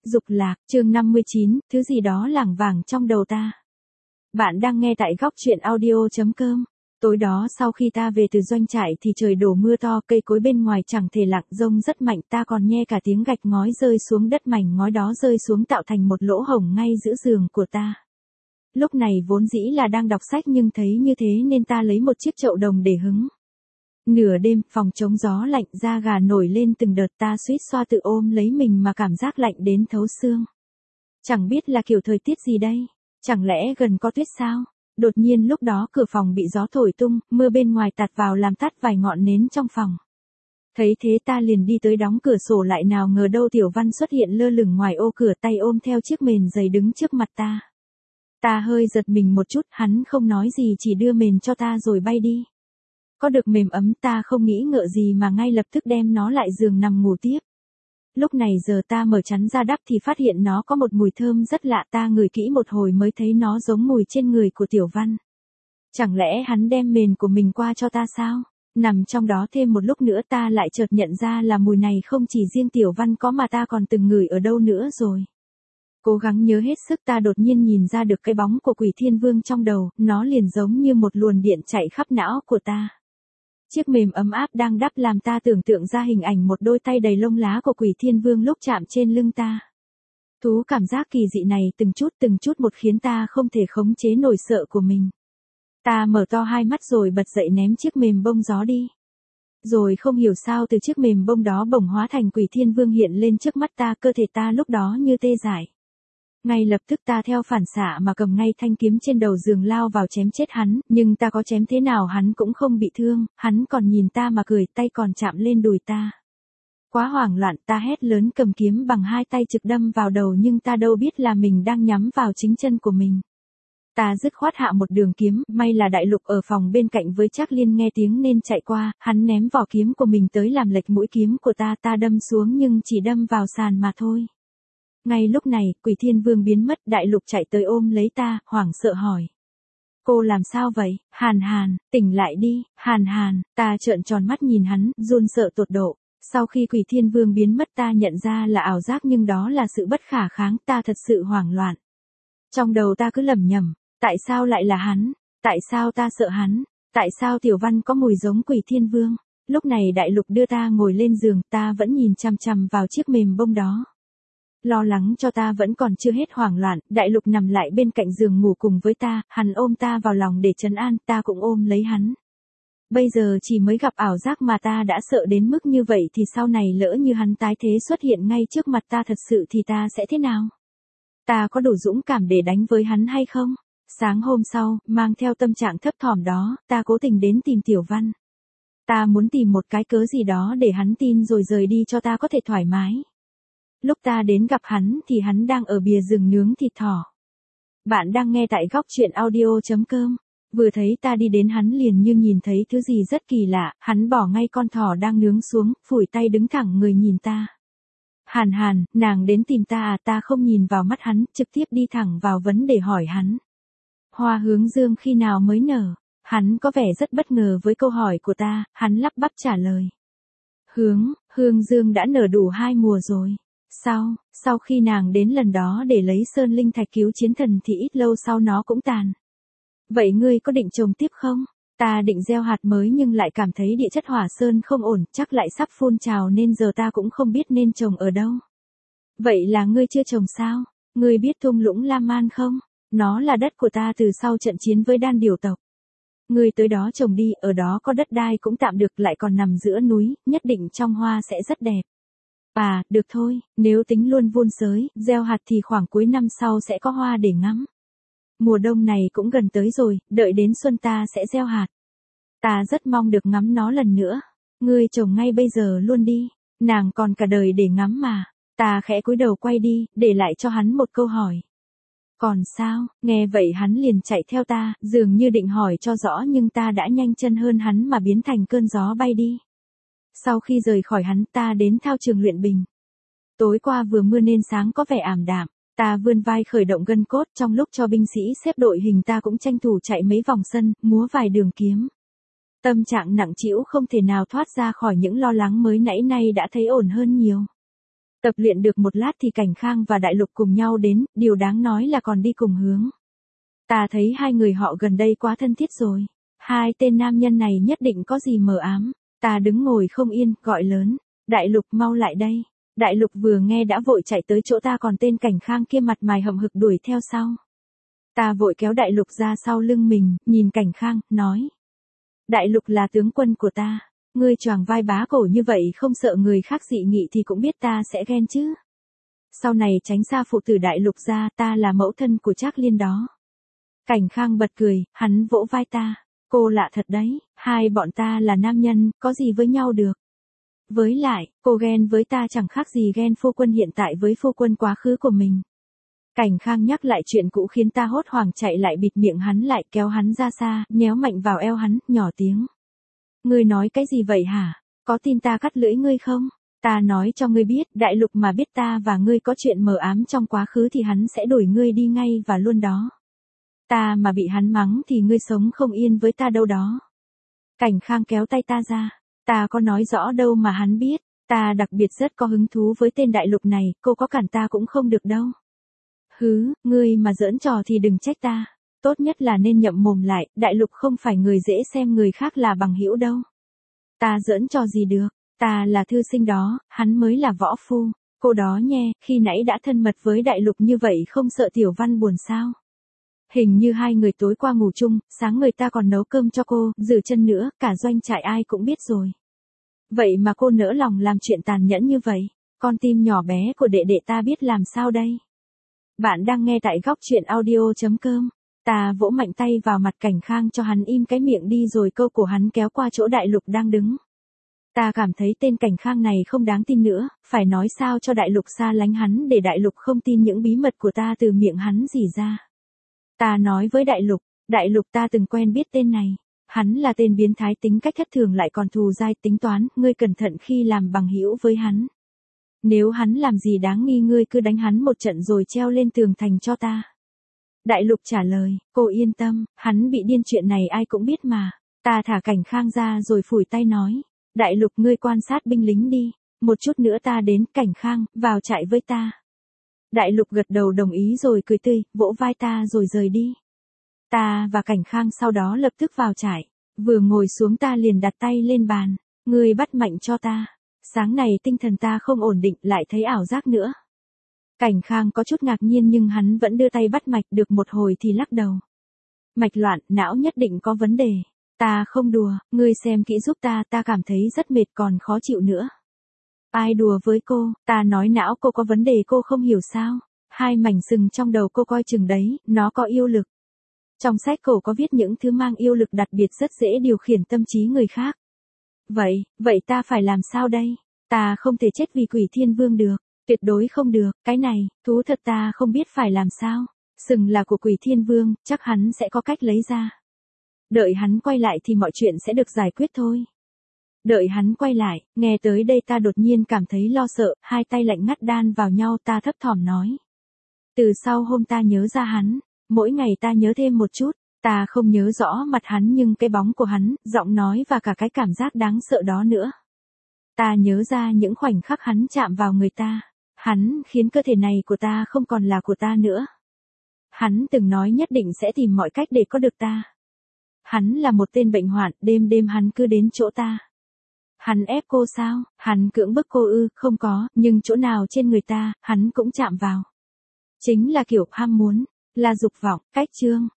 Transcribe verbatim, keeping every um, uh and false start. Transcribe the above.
Dục lạc, chương năm mươi chín, thứ gì đó lảng vảng trong đầu ta. Bạn đang nghe tại góc truyện audio.com. Tối đó sau khi ta về từ doanh trại thì trời đổ mưa to, cây cối bên ngoài chẳng thể lặng, rông rất mạnh, ta còn nghe cả tiếng gạch ngói rơi xuống đất, mảnh ngói đó rơi xuống tạo thành một lỗ hổng ngay giữa giường của ta. Lúc này vốn dĩ là đang đọc sách nhưng thấy như thế nên ta lấy một chiếc chậu đồng để hứng. Nửa đêm, phòng chống gió lạnh, da gà nổi lên từng đợt, ta suýt xoa tự ôm lấy mình mà cảm giác lạnh đến thấu xương. Chẳng biết là kiểu thời tiết gì đây, chẳng lẽ gần có tuyết sao? Đột nhiên lúc đó cửa phòng bị gió thổi tung, mưa bên ngoài tạt vào làm tắt vài ngọn nến trong phòng. Thấy thế ta liền đi tới đóng cửa sổ lại, nào ngờ đâu Tiểu Văn xuất hiện lơ lửng ngoài ô cửa, tay ôm theo chiếc mền dày đứng trước mặt ta. Ta hơi giật mình một chút, hắn không nói gì chỉ đưa mền cho ta rồi bay đi. Có được mềm ấm ta không nghĩ ngợi gì mà ngay lập tức đem nó lại giường nằm ngủ tiếp. Lúc này giờ ta mở chắn ra đắp thì phát hiện nó có một mùi thơm rất lạ, ta ngửi kỹ một hồi mới thấy nó giống mùi trên người của Tiểu Văn. Chẳng lẽ hắn đem mền của mình qua cho ta sao? Nằm trong đó thêm một lúc nữa ta lại chợt nhận ra là mùi này không chỉ riêng Tiểu Văn có mà ta còn từng ngửi ở đâu nữa rồi. Cố gắng nhớ hết sức ta đột nhiên nhìn ra được cái bóng của Quỷ Thiên Vương trong đầu, nó liền giống như một luồn điện chạy khắp não của ta. Chiếc mềm ấm áp đang đắp làm ta tưởng tượng ra hình ảnh một đôi tay đầy lông lá của Quỷ Thiên Vương lúc chạm trên lưng ta. Thú cảm giác kỳ dị này từng chút từng chút một khiến ta không thể khống chế nổi sợ của mình. Ta mở to hai mắt rồi bật dậy ném chiếc mềm bông gió đi. Rồi không hiểu sao từ chiếc mềm bông đó bỗng hóa thành Quỷ Thiên Vương hiện lên trước mắt ta, cơ thể ta lúc đó như tê dại. Ngay lập tức ta theo phản xạ mà cầm ngay thanh kiếm trên đầu giường lao vào chém chết hắn, nhưng ta có chém thế nào hắn cũng không bị thương, hắn còn nhìn ta mà cười, tay còn chạm lên đùi ta. Quá hoảng loạn ta hét lớn, cầm kiếm bằng hai tay trực đâm vào đầu, nhưng ta đâu biết là mình đang nhắm vào chính chân của mình. Ta dứt khoát hạ một đường kiếm, may là Đại Lục ở phòng bên cạnh với Trác Liên nghe tiếng nên chạy qua, hắn ném vỏ kiếm của mình tới làm lệch mũi kiếm của ta, ta đâm xuống nhưng chỉ đâm vào sàn mà thôi. Ngay lúc này, Quỷ Thiên Vương biến mất, Đại Lục chạy tới ôm lấy ta, hoảng sợ hỏi. Cô làm sao vậy? Hàn Hàn, tỉnh lại đi, Hàn Hàn, ta trợn tròn mắt nhìn hắn, run sợ tột độ. Sau khi Quỷ Thiên Vương biến mất ta nhận ra là ảo giác nhưng đó là sự bất khả kháng, ta thật sự hoảng loạn. Trong đầu ta cứ lẩm nhẩm, tại sao lại là hắn? Tại sao ta sợ hắn? Tại sao Tiểu Văn có mùi giống Quỷ Thiên Vương? Lúc này Đại Lục đưa ta ngồi lên giường, ta vẫn nhìn chằm chằm vào chiếc mềm bông đó. Lo lắng cho ta vẫn còn chưa hết hoảng loạn, Đại Lục nằm lại bên cạnh giường ngủ cùng với ta, hắn ôm ta vào lòng để trấn an, ta cũng ôm lấy hắn. Bây giờ chỉ mới gặp ảo giác mà ta đã sợ đến mức như vậy thì sau này lỡ như hắn tái thế xuất hiện ngay trước mặt ta thật sự thì ta sẽ thế nào? Ta có đủ dũng cảm để đánh với hắn hay không? Sáng hôm sau, mang theo tâm trạng thấp thỏm đó, ta cố tình đến tìm Tiểu Văn. Ta muốn tìm một cái cớ gì đó để hắn tin rồi rời đi cho ta có thể thoải mái. Lúc ta đến gặp hắn thì hắn đang ở bìa rừng nướng thịt thỏ. Bạn đang nghe tại góc truyện audio.com. Vừa thấy ta đi đến hắn liền như nhìn thấy thứ gì rất kỳ lạ, hắn bỏ ngay con thỏ đang nướng xuống, phủi tay đứng thẳng người nhìn ta. Hàn Hàn, nàng đến tìm ta à? Ta không nhìn vào mắt hắn, trực tiếp đi thẳng vào vấn đề hỏi hắn. Hoa hướng dương khi nào mới nở? Hắn có vẻ rất bất ngờ với câu hỏi của ta, hắn lắp bắp trả lời. Hướng, hương dương đã nở đủ hai mùa rồi. Sau, sau khi nàng đến lần đó để lấy sơn linh thạch cứu chiến thần thì ít lâu sau nó cũng tàn. Vậy ngươi có định trồng tiếp không? Ta định gieo hạt mới nhưng lại cảm thấy địa chất hỏa sơn không ổn, chắc lại sắp phun trào nên giờ ta cũng không biết nên trồng ở đâu. Vậy là ngươi chưa trồng sao? Ngươi biết thung lũng Lam Man không? Nó là đất của ta từ sau trận chiến với đan điểu tộc. Ngươi tới đó trồng đi, ở đó có đất đai cũng tạm được, lại còn nằm giữa núi, nhất định trong hoa sẽ rất đẹp. À, được thôi, nếu tính luôn vun sới, gieo hạt thì khoảng cuối năm sau sẽ có hoa để ngắm. Mùa đông này cũng gần tới rồi, đợi đến xuân ta sẽ gieo hạt. Ta rất mong được ngắm nó lần nữa. Ngươi trồng ngay bây giờ luôn đi, nàng còn cả đời để ngắm mà. Ta khẽ cúi đầu quay đi, để lại cho hắn một câu hỏi. Còn sao? Nghe vậy hắn liền chạy theo ta, dường như định hỏi cho rõ nhưng ta đã nhanh chân hơn hắn mà biến thành cơn gió bay đi. Sau khi rời khỏi hắn ta đến thao trường luyện bình. Tối qua vừa mưa nên sáng có vẻ ảm đạm, ta vươn vai khởi động gân cốt, trong lúc cho binh sĩ xếp đội hình ta cũng tranh thủ chạy mấy vòng sân, múa vài đường kiếm. Tâm trạng nặng trĩu không thể nào thoát ra khỏi những lo lắng mới nãy nay đã thấy ổn hơn nhiều. Tập luyện được một lát thì Cảnh Khang và Đại Lục cùng nhau đến, điều đáng nói là còn đi cùng hướng. Ta thấy hai người họ gần đây quá thân thiết rồi. Hai tên nam nhân này nhất định có gì mờ ám. Ta đứng ngồi không yên, gọi lớn. Đại Lục mau lại đây. Đại Lục vừa nghe đã vội chạy tới chỗ ta, còn tên Cảnh Khang kia mặt mày hậm hực đuổi theo sau. Ta vội kéo Đại Lục ra sau lưng mình, nhìn Cảnh Khang, nói. Đại Lục là tướng quân của ta. Ngươi choàng vai bá cổ như vậy không sợ người khác dị nghị thì cũng biết ta sẽ ghen chứ. Sau này tránh xa phụ tử Đại Lục ra, ta là mẫu thân của Trác Liên đó. Cảnh Khang bật cười, hắn vỗ vai ta. Cô lạ thật đấy, hai bọn ta là nam nhân, có gì với nhau được. Với lại, cô ghen với ta chẳng khác gì ghen phu quân hiện tại với phu quân quá khứ của mình. Cảnh Khang nhắc lại chuyện cũ khiến ta hốt hoảng chạy lại bịt miệng hắn lại, kéo hắn ra xa, nhéo mạnh vào eo hắn, nhỏ tiếng. Ngươi nói cái gì vậy hả? Có tin ta cắt lưỡi ngươi không? Ta nói cho ngươi biết, Đại Lục mà biết ta và ngươi có chuyện mờ ám trong quá khứ thì hắn sẽ đuổi ngươi đi ngay và luôn đó. Ta mà bị hắn mắng thì ngươi sống không yên với ta đâu đó. Cảnh Khang kéo tay ta ra. Ta có nói rõ đâu mà hắn biết. Ta đặc biệt rất có hứng thú với tên Đại Lục này, cô có cản ta cũng không được đâu. Hứ, ngươi mà giỡn trò thì đừng trách ta. Tốt nhất là nên nhậm mồm lại, Đại Lục không phải người dễ xem người khác là bằng hữu đâu. Ta giỡn trò gì được, ta là thư sinh đó, hắn mới là võ phu. Cô đó nhé, khi nãy đã thân mật với Đại Lục như vậy không sợ Tiểu Văn buồn sao? Hình như hai người tối qua ngủ chung, sáng người ta còn nấu cơm cho cô, giữ chân nữa, cả doanh trại ai cũng biết rồi. Vậy mà cô nỡ lòng làm chuyện tàn nhẫn như vậy, con tim nhỏ bé của đệ đệ ta biết làm sao đây? Bạn đang nghe tại góc truyện audio chấm com. Ta vỗ mạnh tay vào mặt Cảnh Khang cho hắn im cái miệng đi rồi câu cổ hắn kéo qua chỗ Đại Lục đang đứng. Ta cảm thấy tên Cảnh Khang này không đáng tin nữa, phải nói sao cho Đại Lục xa lánh hắn để Đại Lục không tin những bí mật của ta từ miệng hắn rỉ ra. Ta nói với Đại Lục, Đại Lục ta từng quen biết tên này. Hắn là tên biến thái tính cách thất thường lại còn thù dai tính toán, ngươi cẩn thận khi làm bằng hữu với hắn. Nếu hắn làm gì đáng nghi ngươi cứ đánh hắn một trận rồi treo lên tường thành cho ta. Đại Lục trả lời, cô yên tâm, hắn bị điên chuyện này ai cũng biết mà. Ta thả Cảnh Khang ra rồi phủi tay nói. Đại Lục ngươi quan sát binh lính đi, một chút nữa ta đến. Cảnh Khang, vào trại với ta. Đại Lục gật đầu đồng ý rồi cười tươi, vỗ vai ta rồi rời đi. Ta và Cảnh Khang sau đó lập tức vào trại. Vừa ngồi xuống ta liền đặt tay lên bàn. Ngươi bắt mạnh cho ta. Sáng này tinh thần ta không ổn định lại thấy ảo giác nữa. Cảnh Khang có chút ngạc nhiên nhưng hắn vẫn đưa tay bắt mạch được một hồi thì lắc đầu. Mạch loạn, não nhất định có vấn đề. Ta không đùa, ngươi xem kỹ giúp ta, ta cảm thấy rất mệt còn khó chịu nữa. Ai đùa với cô, ta nói não cô có vấn đề cô không hiểu sao. Hai mảnh sừng trong đầu cô coi chừng đấy, nó có yêu lực. Trong sách cổ có viết những thứ mang yêu lực đặc biệt rất dễ điều khiển tâm trí người khác. Vậy, vậy ta phải làm sao đây? Ta không thể chết vì Quỷ Thiên Vương được. Tuyệt đối không được, cái này, thú thật ta không biết phải làm sao. Sừng là của Quỷ Thiên Vương, chắc hắn sẽ có cách lấy ra. Đợi hắn quay lại thì mọi chuyện sẽ được giải quyết thôi. Đợi hắn quay lại, nghe tới đây ta đột nhiên cảm thấy lo sợ, hai tay lạnh ngắt đan vào nhau ta thấp thỏm nói. Từ sau hôm ta nhớ ra hắn, mỗi ngày ta nhớ thêm một chút, ta không nhớ rõ mặt hắn nhưng cái bóng của hắn, giọng nói và cả cái cảm giác đáng sợ đó nữa. Ta nhớ ra những khoảnh khắc hắn chạm vào người ta. Hắn khiến cơ thể này của ta không còn là của ta nữa. Hắn từng nói nhất định sẽ tìm mọi cách để có được ta. Hắn là một tên bệnh hoạn, đêm đêm hắn cứ đến chỗ ta. Hắn ép cô sao? Hắn cưỡng bức cô ư? Không có, nhưng chỗ nào trên người ta, hắn cũng chạm vào. Chính là kiểu ham muốn, là dục vọng, cách chương.